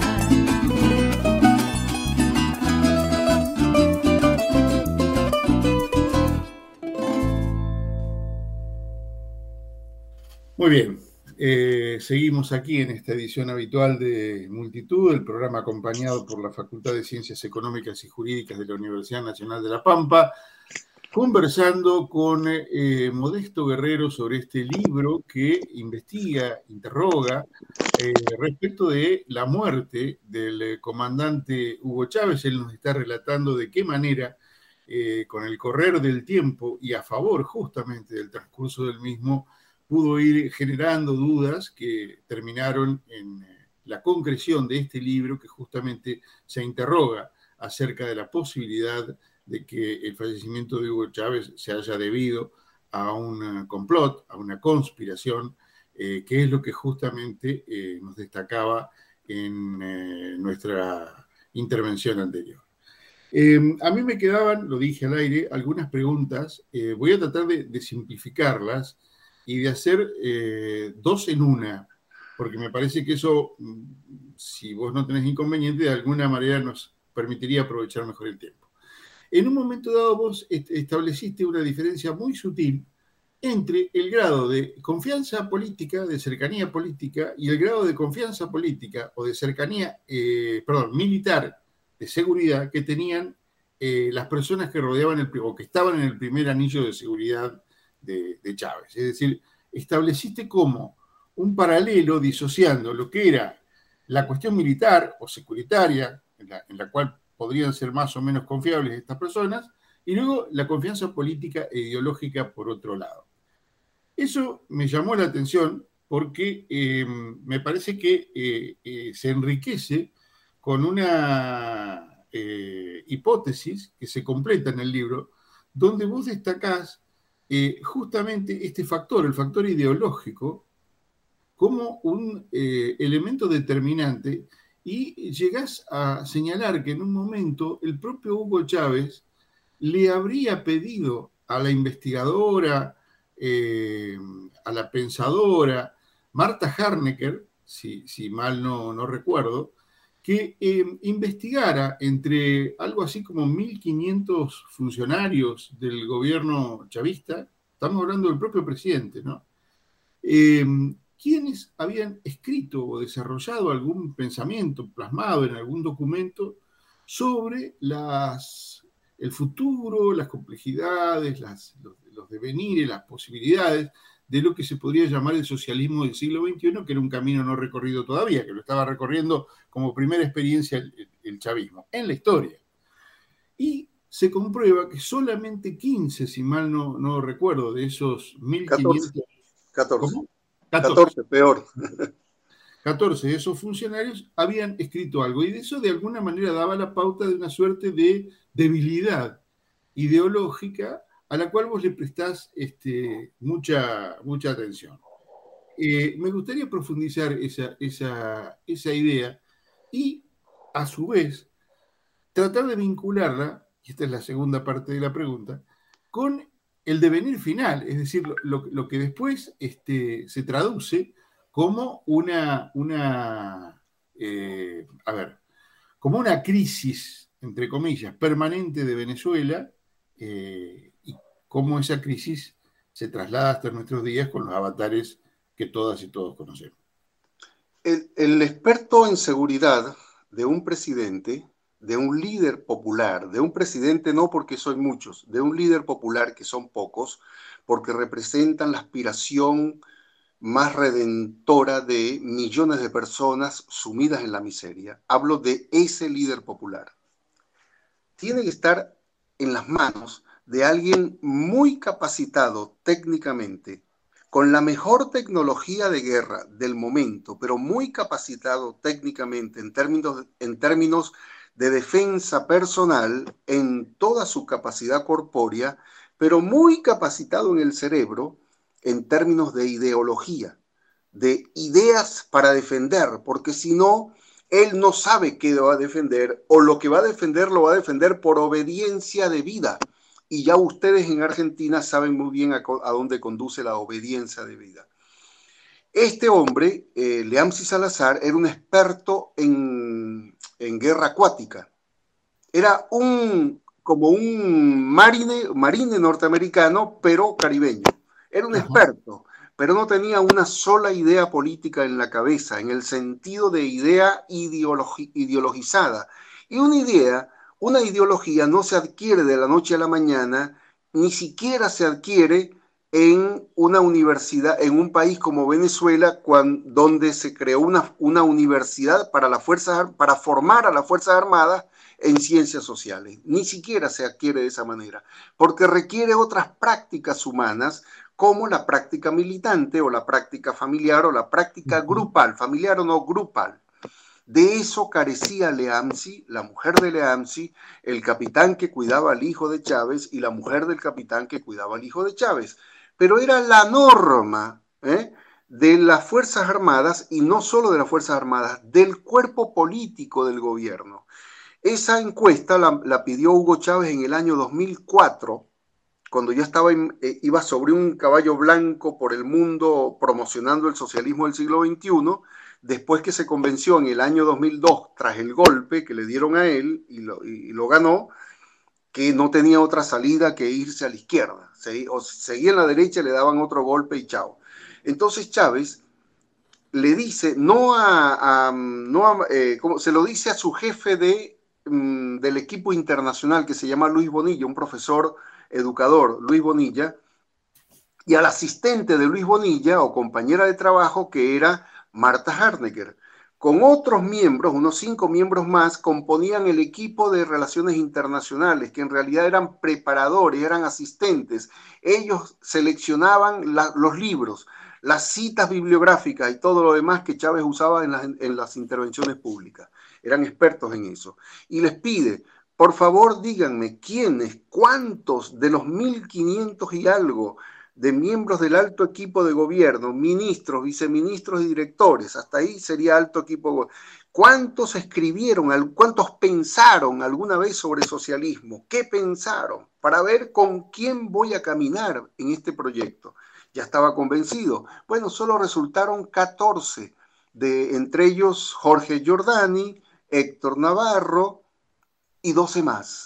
[SPEAKER 1] Muy bien, eh, seguimos aquí en esta edición habitual de Multitud, el programa acompañado por la Facultad de Ciencias Económicas y Jurídicas de la Universidad Nacional de La Pampa, conversando con eh, Modesto Guerrero sobre este libro que investiga, interroga eh, respecto de la muerte del comandante Hugo Chávez. Él nos está relatando de qué manera, eh, con el correr del tiempo y a favor justamente del transcurso del mismo, pudo ir generando dudas que terminaron en la concreción de este libro que justamente se interroga acerca de la posibilidad de que el fallecimiento de Hugo Chávez se haya debido a un complot, a una conspiración, eh, que es lo que justamente eh, nos destacaba en eh, nuestra intervención anterior. Eh, a mí me quedaban, lo dije al aire, algunas preguntas. Eh, voy a tratar de, de simplificarlas y de hacer eh, dos en una, porque me parece que eso, si vos no tenés inconveniente, de alguna manera nos permitiría aprovechar mejor el tiempo. En un momento dado vos estableciste una diferencia muy sutil entre el grado de confianza política, de cercanía política, y el grado de confianza política o de cercanía, eh, perdón, militar, de seguridad que tenían eh, las personas que rodeaban el, o que estaban en el primer anillo de seguridad De, de Chávez. Es decir, estableciste como un paralelo disociando lo que era la cuestión militar o securitaria, en la, en la cual podrían ser más o menos confiables estas personas, y luego la confianza política e ideológica por otro lado. Eso me llamó la atención porque eh, me parece que eh, eh, se enriquece con una eh, hipótesis que se completa en el libro, donde vos destacás eh, justamente este factor, el factor ideológico, como un eh, elemento determinante, y llegás a señalar que en un momento el propio Hugo Chávez le habría pedido a la investigadora, eh, a la pensadora Marta Harnecker, si, si mal no, no recuerdo, que eh, investigara entre algo así como mil quinientos funcionarios del gobierno chavista, estamos hablando del propio presidente, ¿no? Eh, quienes habían escrito o desarrollado algún pensamiento plasmado en algún documento sobre las, el futuro, las complejidades, las, los, los devenires, las posibilidades de lo que se podría llamar el socialismo del siglo veintiuno, que era un camino no recorrido todavía, que lo estaba recorriendo como primera experiencia el, el chavismo en la historia. Y se comprueba que solamente quince, si mal no, no recuerdo, de esos mil quinientos...
[SPEAKER 2] catorce.
[SPEAKER 1] ¿Cómo?
[SPEAKER 2] catorce. catorce, peor.
[SPEAKER 1] catorce de esos funcionarios habían escrito algo, y de eso de alguna manera daba la pauta de una suerte de debilidad ideológica a la cual vos le prestás este, mucha, mucha atención. Eh, me gustaría profundizar esa, esa, esa idea y, a su vez, tratar de vincularla, y esta es la segunda parte de la pregunta, con el devenir final, es decir, lo, lo que después este, se traduce como una, una eh, a ver, como una crisis, entre comillas, permanente de Venezuela, eh, y cómo esa crisis se traslada hasta nuestros días con los avatares que todas y todos conocemos.
[SPEAKER 2] El, el experto en seguridad de un presidente, de un líder popular, de un presidente no porque son muchos, de un líder popular que son pocos, porque representan la aspiración más redentora de millones de personas sumidas en la miseria. Hablo de ese líder popular. Tiene que estar en las manos de alguien muy capacitado técnicamente, con la mejor tecnología de guerra del momento, pero muy capacitado técnicamente en términos, en términos de defensa personal, en toda su capacidad corpórea, pero muy capacitado en el cerebro en términos de ideología, de ideas para defender, porque si no, él no sabe qué va a defender, o lo que va a defender lo va a defender por obediencia de vida. Y ya ustedes en Argentina saben muy bien a, a dónde conduce la obediencia de vida. Este hombre, eh, Leamsi Salazar, era un experto en, en guerra acuática. Era un, como un marine, marine norteamericano, pero caribeño. Era un experto, pero no tenía una sola idea política en la cabeza, en el sentido de idea ideologi ideologizada. Y una idea, una ideología no se adquiere de la noche a la mañana, ni siquiera se adquiere en una universidad, en un país como Venezuela, cuando, donde se creó una, una universidad para, las fuerzas, para formar a las Fuerzas Armadas en ciencias sociales. Ni siquiera se adquiere de esa manera, porque requiere otras prácticas humanas, como la práctica militante o la práctica familiar o la práctica grupal, familiar o no grupal. De eso carecía Leamsi, la mujer de Leamsi, el capitán que cuidaba al hijo de Chávez y la mujer del capitán que cuidaba al hijo de Chávez. Pero era la norma ¿eh? de las Fuerzas Armadas, y no solo de las Fuerzas Armadas, del cuerpo político del gobierno. Esa encuesta la, la pidió Hugo Chávez en el año dos mil cuatro, cuando ya estaba, eh, iba sobre un caballo blanco por el mundo promocionando el socialismo del siglo veintiuno, después que se convenció en el año dos mil dos, tras el golpe que le dieron a él y lo, y lo ganó, que no tenía otra salida que irse a la izquierda. Se, o seguía en la derecha, le daban otro golpe y chao. Entonces Chávez le dice, no a, a, no a eh, como, se lo dice a su jefe de, um, del equipo internacional, que se llama Luis Bonilla, un profesor educador, Luis Bonilla, y al asistente de Luis Bonilla, o compañera de trabajo, que era Marta Harnecker. con otros miembros, unos cinco miembros más, componían el equipo de relaciones internacionales, que en realidad eran preparadores, eran asistentes. Ellos seleccionaban la, los libros, las citas bibliográficas y todo lo demás que Chávez usaba en las, en las intervenciones públicas. Eran expertos en eso. Y les pide, por favor díganme, ¿quiénes, cuántos de los mil quinientos y algo de miembros del alto equipo de gobierno, ministros, viceministros y directores, hasta ahí sería alto equipo, cuántos escribieron, cuántos pensaron alguna vez sobre socialismo? ¿Qué pensaron? Para ver con quién voy a caminar en este proyecto. Ya estaba convencido. Bueno, solo resultaron catorce, de, entre ellos Jorge Giordani, Héctor Navarro y doce más.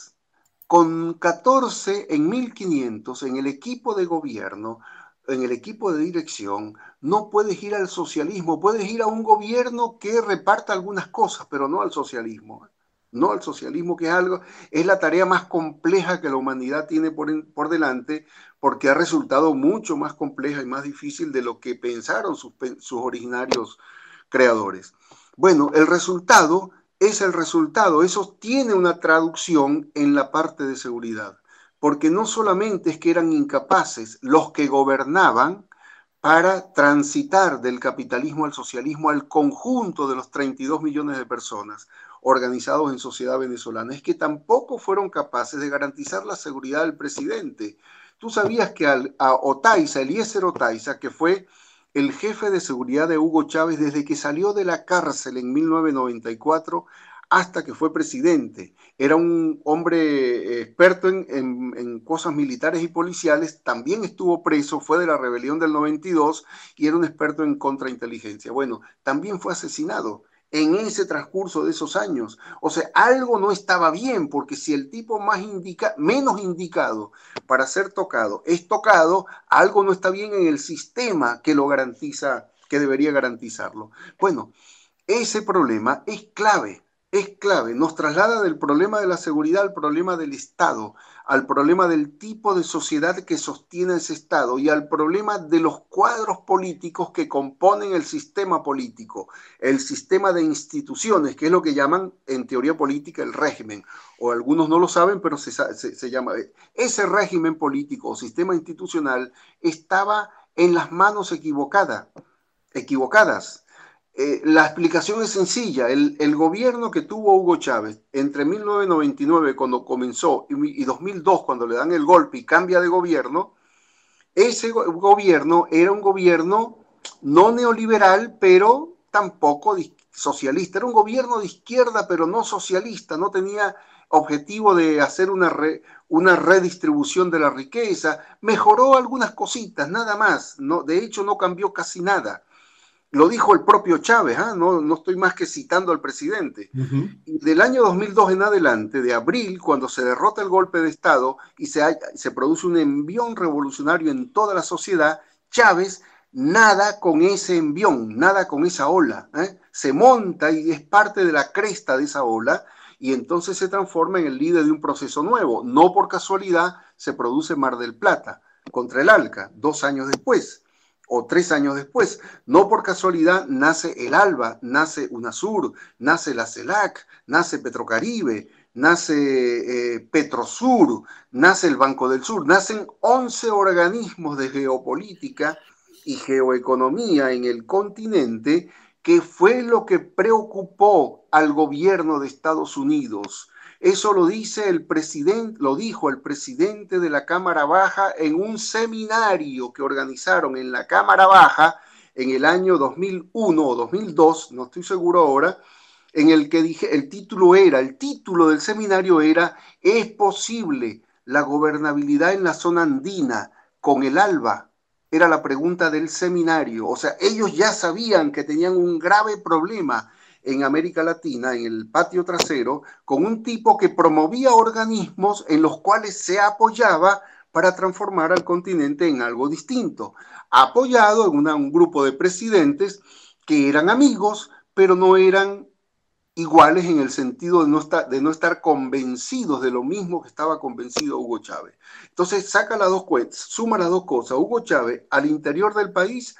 [SPEAKER 2] Con catorce en mil quinientos en el equipo de gobierno, en el equipo de dirección, no puedes ir al socialismo, puedes ir a un gobierno que reparta algunas cosas, pero no al socialismo. No al socialismo, que es algo, es la tarea más compleja que la humanidad tiene por, en, por delante, porque ha resultado mucho más compleja y más difícil de lo que pensaron sus, sus originarios creadores. Bueno, el resultado es el resultado, eso tiene una traducción en la parte de seguridad, porque no solamente es que eran incapaces los que gobernaban para transitar del capitalismo al socialismo al conjunto de los treinta y dos millones de personas organizados en sociedad venezolana, es que tampoco fueron capaces de garantizar la seguridad del presidente. Tú sabías que al, a Otaiza, Eliezer Otaiza, que fue el jefe de seguridad de Hugo Chávez desde que salió de la cárcel en mil novecientos noventa y cuatro hasta que fue presidente. Era un hombre experto en, en, en cosas militares y policiales, también estuvo preso, fue de la rebelión del noventa y dos y era un experto en contrainteligencia. Bueno, también fue asesinado en ese transcurso de esos años. O sea, algo no estaba bien, porque si el tipo más indica, menos indicado para ser tocado es tocado, algo no está bien en el sistema que lo garantiza, que debería garantizarlo. Bueno, ese problema es clave, es clave. Nos traslada del problema de la seguridad al problema del Estado, al problema del tipo de sociedad que sostiene ese Estado y al problema de los cuadros políticos que componen el sistema político, el sistema de instituciones, que es lo que llaman en teoría política el régimen, o algunos no lo saben, pero se, se, se llama. Ese régimen político o sistema institucional estaba en las manos equivocadas, equivocadas. Eh, la explicación es sencilla. El, el gobierno que tuvo Hugo Chávez entre mil novecientos noventa y nueve, cuando comenzó, y, y dos mil dos, cuando le dan el golpe y cambia de gobierno, ese go gobierno era un gobierno no neoliberal, pero tampoco socialista. Era un gobierno de izquierda, pero no socialista. No tenía objetivo de hacer una, re, una redistribución de la riqueza. Mejoró algunas cositas, nada más. No, de hecho, no cambió casi nada. Lo dijo el propio Chávez, ¿eh? no, no estoy más que citando al presidente. Uh-huh. Y del año dos mil dos en adelante, de abril, cuando se derrota el golpe de Estado y se, hay, se produce un envión revolucionario en toda la sociedad, Chávez nada con ese envión, nada con esa ola. ¿eh? Se monta y es parte de la cresta de esa ola y entonces se transforma en el líder de un proceso nuevo. No por casualidad se produce Mar del Plata contra el ALCA, dos años después. O tres años después. No por casualidad nace el ALBA, nace UNASUR, nace la CELAC, nace Petrocaribe, nace eh, Petrosur, nace el Banco del Sur, nacen once organismos de geopolítica y geoeconomía en el continente, que fue lo que preocupó al gobierno de Estados Unidos. Eso lo dice el presidente, lo dijo el presidente de la Cámara Baja en un seminario que organizaron en la Cámara Baja en el año dos mil uno o dos mil dos, no estoy seguro ahora, en el que dije, el título era, el título del seminario era ¿es posible la gobernabilidad en la zona andina con el ALBA? Era la pregunta del seminario. O sea, ellos ya sabían que tenían un grave problema en América Latina, en el patio trasero, con un tipo que promovía organismos en los cuales se apoyaba para transformar al continente en algo distinto, apoyado en una, un grupo de presidentes que eran amigos, pero no eran iguales en el sentido de no estar, de no estar convencidos de lo mismo que estaba convencido Hugo Chávez. Entonces saca las dos cuentas, suma las dos cosas. Hugo Chávez al interior del país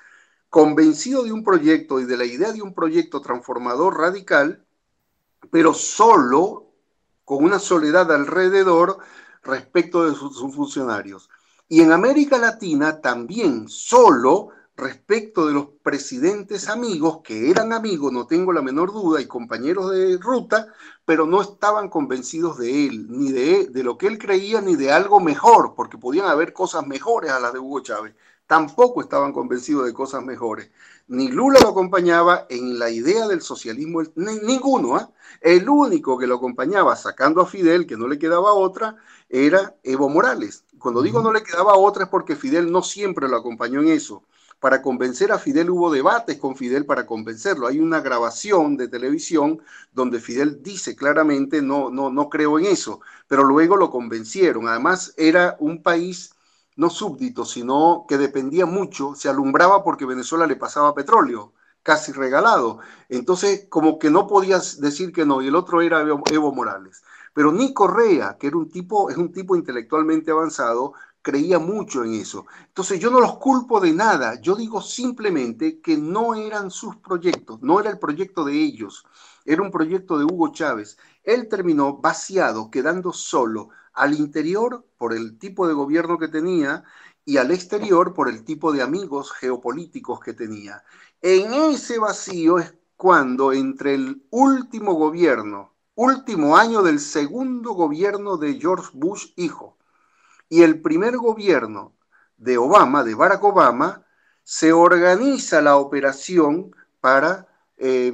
[SPEAKER 2] convencido de un proyecto y de la idea de un proyecto transformador radical, pero solo con una soledad alrededor respecto de sus, sus funcionarios. Y en América Latina también solo respecto de los presidentes amigos, que eran amigos, no tengo la menor duda, y compañeros de ruta, pero no estaban convencidos de él, ni de, de lo que él creía, ni de algo mejor, porque podían haber cosas mejores a las de Hugo Chávez. Tampoco estaban convencidos de cosas mejores. Ni Lula lo acompañaba en la idea del socialismo, ni, ninguno. ¿eh? El único que lo acompañaba, sacando a Fidel, que no le quedaba otra, era Evo Morales. Cuando digo no le quedaba otra es porque Fidel no siempre lo acompañó en eso. Para convencer a Fidel hubo debates con Fidel para convencerlo. Hay una grabación de televisión donde Fidel dice claramente no, no, no creo en eso, pero luego lo convencieron. Además era un país no súbdito, sino que dependía mucho, se alumbraba porque Venezuela le pasaba petróleo, casi regalado. Entonces como que no podías decir que no, y el otro era Evo, Evo Morales. Pero ni Correa, que era un tipo, es un tipo intelectualmente avanzado, creía mucho en eso. Entonces yo no los culpo de nada, yo digo simplemente que no eran sus proyectos, no era el proyecto de ellos, era un proyecto de Hugo Chávez. Él terminó vaciado, quedando solo, al interior por el tipo de gobierno que tenía y al exterior por el tipo de amigos geopolíticos que tenía. En ese vacío es cuando entre el último gobierno, último año del segundo gobierno de George Bush hijo, y el primer gobierno de Obama, de Barack Obama, se organiza la operación para eh,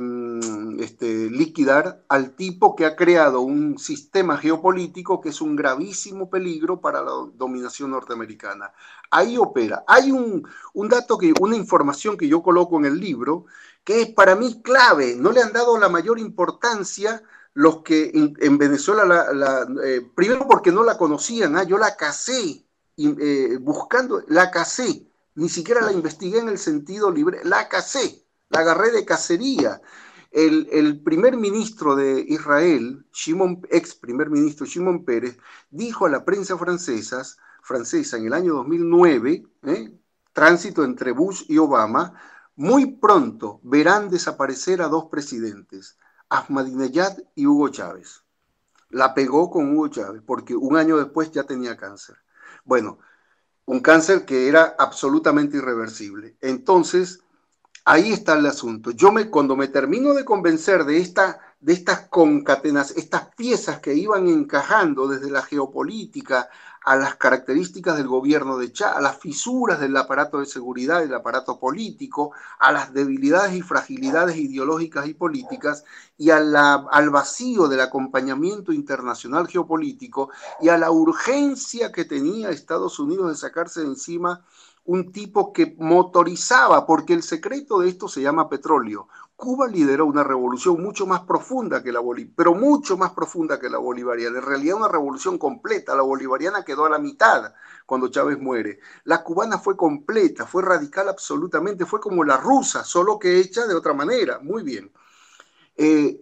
[SPEAKER 2] este, liquidar al tipo que ha creado un sistema geopolítico que es un gravísimo peligro para la dominación norteamericana. Ahí opera. Hay un, un dato, que, una información que yo coloco en el libro, que es para mí clave. No le han dado la mayor importancia los que en, en Venezuela, la, la, eh, primero porque no la conocían, ¿eh? Yo la casé, eh, buscando, la casé, ni siquiera la investigué en el sentido libre, la casé, la agarré de cacería. El, el primer ministro de Israel, Shimon, ex primer ministro Shimon Peres, dijo a la prensa francesa, francesa en el año dos mil nueve, ¿eh? tránsito entre Bush y Obama, muy pronto verán desaparecer a dos presidentes, Ahmadinejad y Hugo Chávez. La pegó con Hugo Chávez, porque un año después ya tenía cáncer. Bueno, un cáncer que era absolutamente irreversible. Entonces, ahí está el asunto. Yo me, cuando me termino de convencer de, esta, de estas concatenas, estas piezas que iban encajando desde la geopolítica a las características del gobierno de Chávez, a las fisuras del aparato de seguridad, del aparato político, a las debilidades y fragilidades ideológicas y políticas, y a la, al vacío del acompañamiento internacional geopolítico, y a la urgencia que tenía Estados Unidos de sacarse de encima un tipo que motorizaba, porque el secreto de esto se llama petróleo. Cuba lideró una revolución mucho más profunda que la bolivariana, pero mucho más profunda que la bolivariana. En realidad una revolución completa. La bolivariana quedó a la mitad cuando Chávez muere. La cubana fue completa, fue radical absolutamente, fue como la rusa, solo que hecha de otra manera. Muy bien. Eh,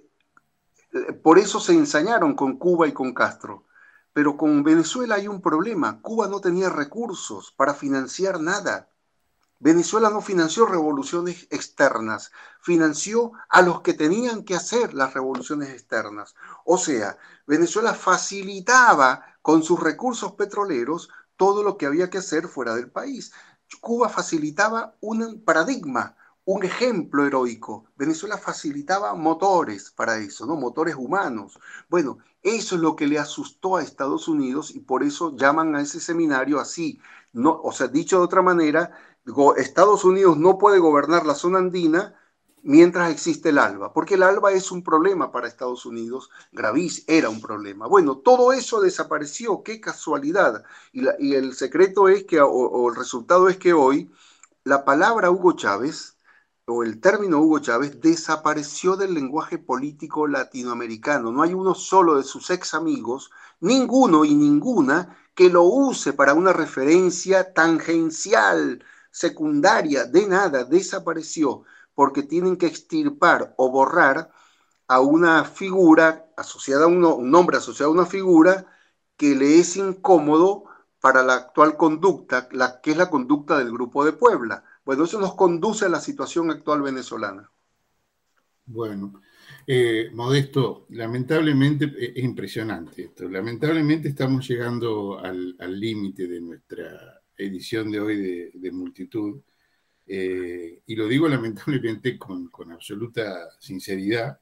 [SPEAKER 2] por eso se ensañaron con Cuba y con Castro. Pero con Venezuela hay un problema. Cuba no tenía recursos para financiar nada. Venezuela no financió revoluciones externas, financió a los que tenían que hacer las revoluciones externas. O sea, Venezuela facilitaba con sus recursos petroleros todo lo que había que hacer fuera del país. Cuba facilitaba un paradigma, un ejemplo heroico. Venezuela facilitaba motores para eso, ¿no? Motores humanos. Bueno, eso es lo que le asustó a Estados Unidos y por eso llaman a ese seminario así. No, o sea, dicho de otra manera, Estados Unidos no puede gobernar la zona andina mientras existe el ALBA, porque el ALBA es un problema para Estados Unidos, gravísimo, era un problema. Bueno, todo eso desapareció, qué casualidad. Y, la, y el secreto es que, o, o el resultado es que hoy, la palabra Hugo Chávez, o el término Hugo Chávez, desapareció del lenguaje político latinoamericano. No hay uno solo de sus ex amigos, ninguno y ninguna, que lo use para una referencia tangencial, secundaria, de nada, desapareció, porque tienen que extirpar o borrar a una figura asociada a uno, un nombre asociado a una figura que le es incómodo para la actual conducta, la, que es la conducta del Grupo de Puebla. Bueno, eso nos conduce a la situación actual venezolana.
[SPEAKER 1] Bueno, eh, Modesto, lamentablemente eh, es impresionante esto. Lamentablemente estamos llegando al límite de nuestra edición de hoy de, de Multitud. Eh, y lo digo lamentablemente con, con absoluta sinceridad,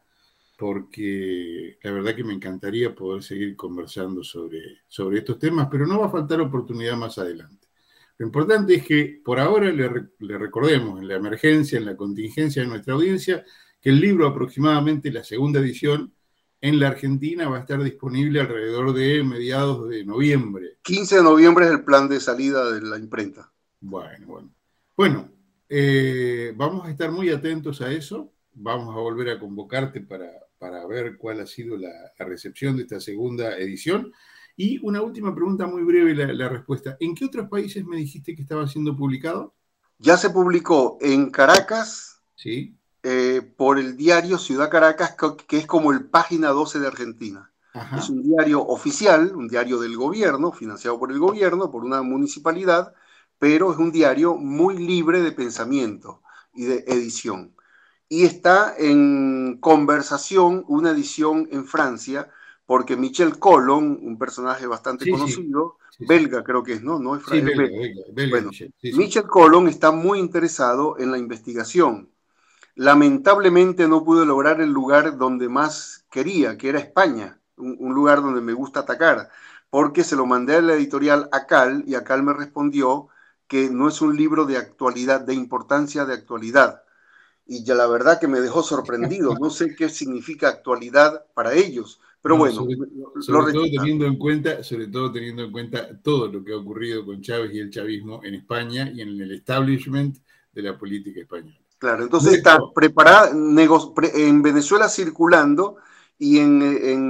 [SPEAKER 1] porque la verdad que me encantaría poder seguir conversando sobre, sobre estos temas, pero no va a faltar oportunidad más adelante. Lo importante es que por ahora le, le recordemos en la emergencia, en la contingencia de nuestra audiencia, que el libro, aproximadamente la segunda edición, en la Argentina va a estar disponible alrededor de mediados de noviembre.
[SPEAKER 2] quince de noviembre es el plan de salida de la imprenta.
[SPEAKER 1] Bueno, bueno. Bueno, eh, vamos a estar muy atentos a eso. Vamos a volver a convocarte para, para ver cuál ha sido la, la recepción de esta segunda edición. Y una última pregunta muy breve, la, la respuesta. ¿En qué otros países me dijiste que estaba siendo publicado?
[SPEAKER 2] Ya se publicó en Caracas,
[SPEAKER 1] sí.
[SPEAKER 2] eh, por el diario Ciudad Caracas, que es como el Página doce de Argentina. Ajá. Es un diario oficial, un diario del gobierno, financiado por el gobierno, por una municipalidad, pero es un diario muy libre de pensamiento y de edición. Y está en conversación una edición en Francia, porque Michel Colon, un personaje bastante sí, conocido, sí, sí, belga creo que es, ¿no? No es francés. Sí, belga, belga, belga, bueno, Michel, sí, Michel sí. Colon está muy interesado en la investigación. Lamentablemente no pude lograr el lugar donde más quería, que era España, un, un lugar donde me gusta atacar, porque se lo mandé a la editorial ACAL y ACAL me respondió que no es un libro de actualidad, de importancia de actualidad. Y ya la verdad que me dejó sorprendido. No sé qué significa actualidad para ellos, pero no, bueno.
[SPEAKER 1] Sobre, lo, sobre, lo todo teniendo en cuenta, sobre todo teniendo en cuenta todo lo que ha ocurrido con Chávez y el chavismo en España y en el establishment de la política española.
[SPEAKER 2] Claro, entonces está preparada en Venezuela circulando y en,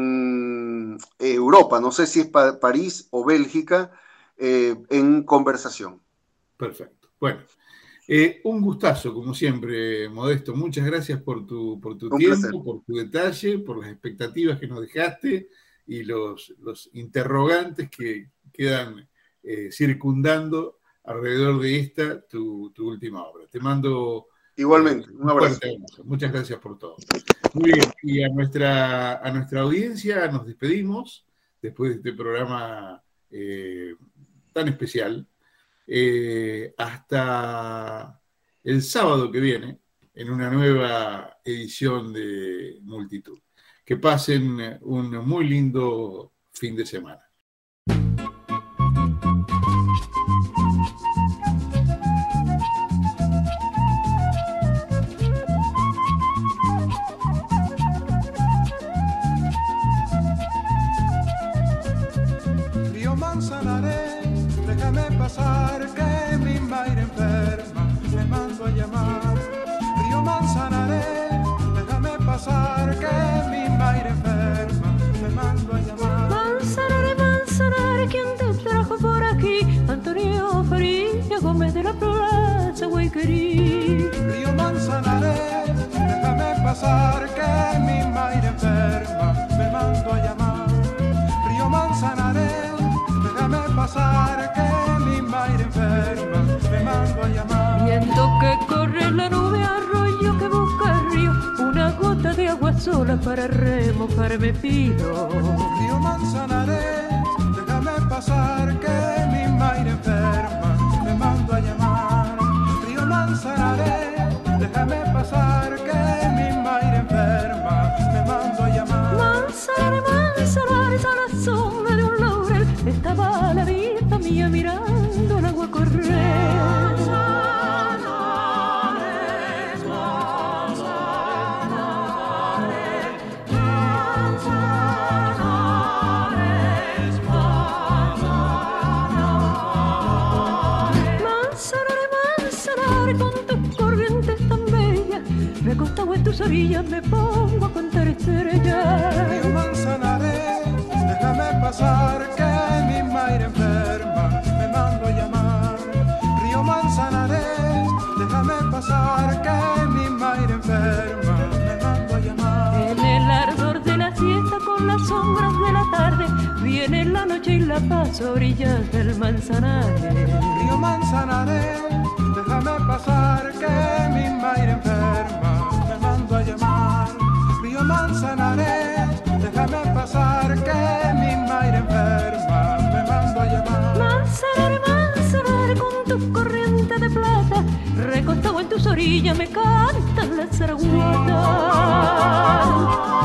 [SPEAKER 2] en Europa, no sé si es París o Bélgica, eh, en conversación.
[SPEAKER 1] Perfecto. Bueno. Eh, un gustazo, como siempre, Modesto. Muchas gracias por tu, por tu tiempo, placer. Por tu detalle, por las expectativas que nos dejaste y los, los interrogantes que quedan eh, circundando alrededor de esta, tu, tu última obra. Te mando...
[SPEAKER 2] Igualmente, eh, un abrazo.
[SPEAKER 1] abrazo. Muchas gracias por todo. Muy bien, y a nuestra, a nuestra audiencia nos despedimos después de este programa eh, tan especial. Eh, hasta el sábado que viene en una nueva edición de Multitud. Que pasen un muy lindo fin de semana.
[SPEAKER 4] Río Manzanares, déjame pasar que mi madre enferma me mando a llamar. Río Manzanares, déjame pasar que mi madre enferma me mando a llamar.
[SPEAKER 3] Manzanares, Manzanares, ¿quién te trajo por aquí? Antonio Faría Gómez de la Plaza Guayquerí.
[SPEAKER 4] Río Manzanares, déjame pasar que mi madre enferma me mando a llamar. Río Manzanares, déjame pasar que mi madre enferma me mando a llamar.
[SPEAKER 3] Viendo que corre la nube, arroyo que busca el río, una gota de agua sola para remojarme pido.
[SPEAKER 4] Río Manzanares, déjame pasar que mi madre enferma me mando a llamar. Río Manzanares, déjame pasar que mi madre enferma me mando a llamar.
[SPEAKER 3] Manzanares, Manzanares, a la sombra de un laurel estaba la vista mía mirando el agua correr. Recostado en tus orillas me pongo a contar estrellas.
[SPEAKER 4] Río Manzanares, déjame pasar que mi madre enferma me mando a llamar. Río Manzanares, déjame pasar que mi madre enferma me mando a llamar.
[SPEAKER 3] En el ardor de la siesta con las sombras de la tarde viene la noche y la paso a orillas del Manzanares.
[SPEAKER 4] Río Manzanares, déjame pasar que mi madre enferma me mando a llamar. Río Manzanares, déjame pasar que mi madre enferma me mando a llamar.
[SPEAKER 3] Manzanares, Manzanares, con tu corriente de plata, recostado en tus orillas me cantan las zaragotas.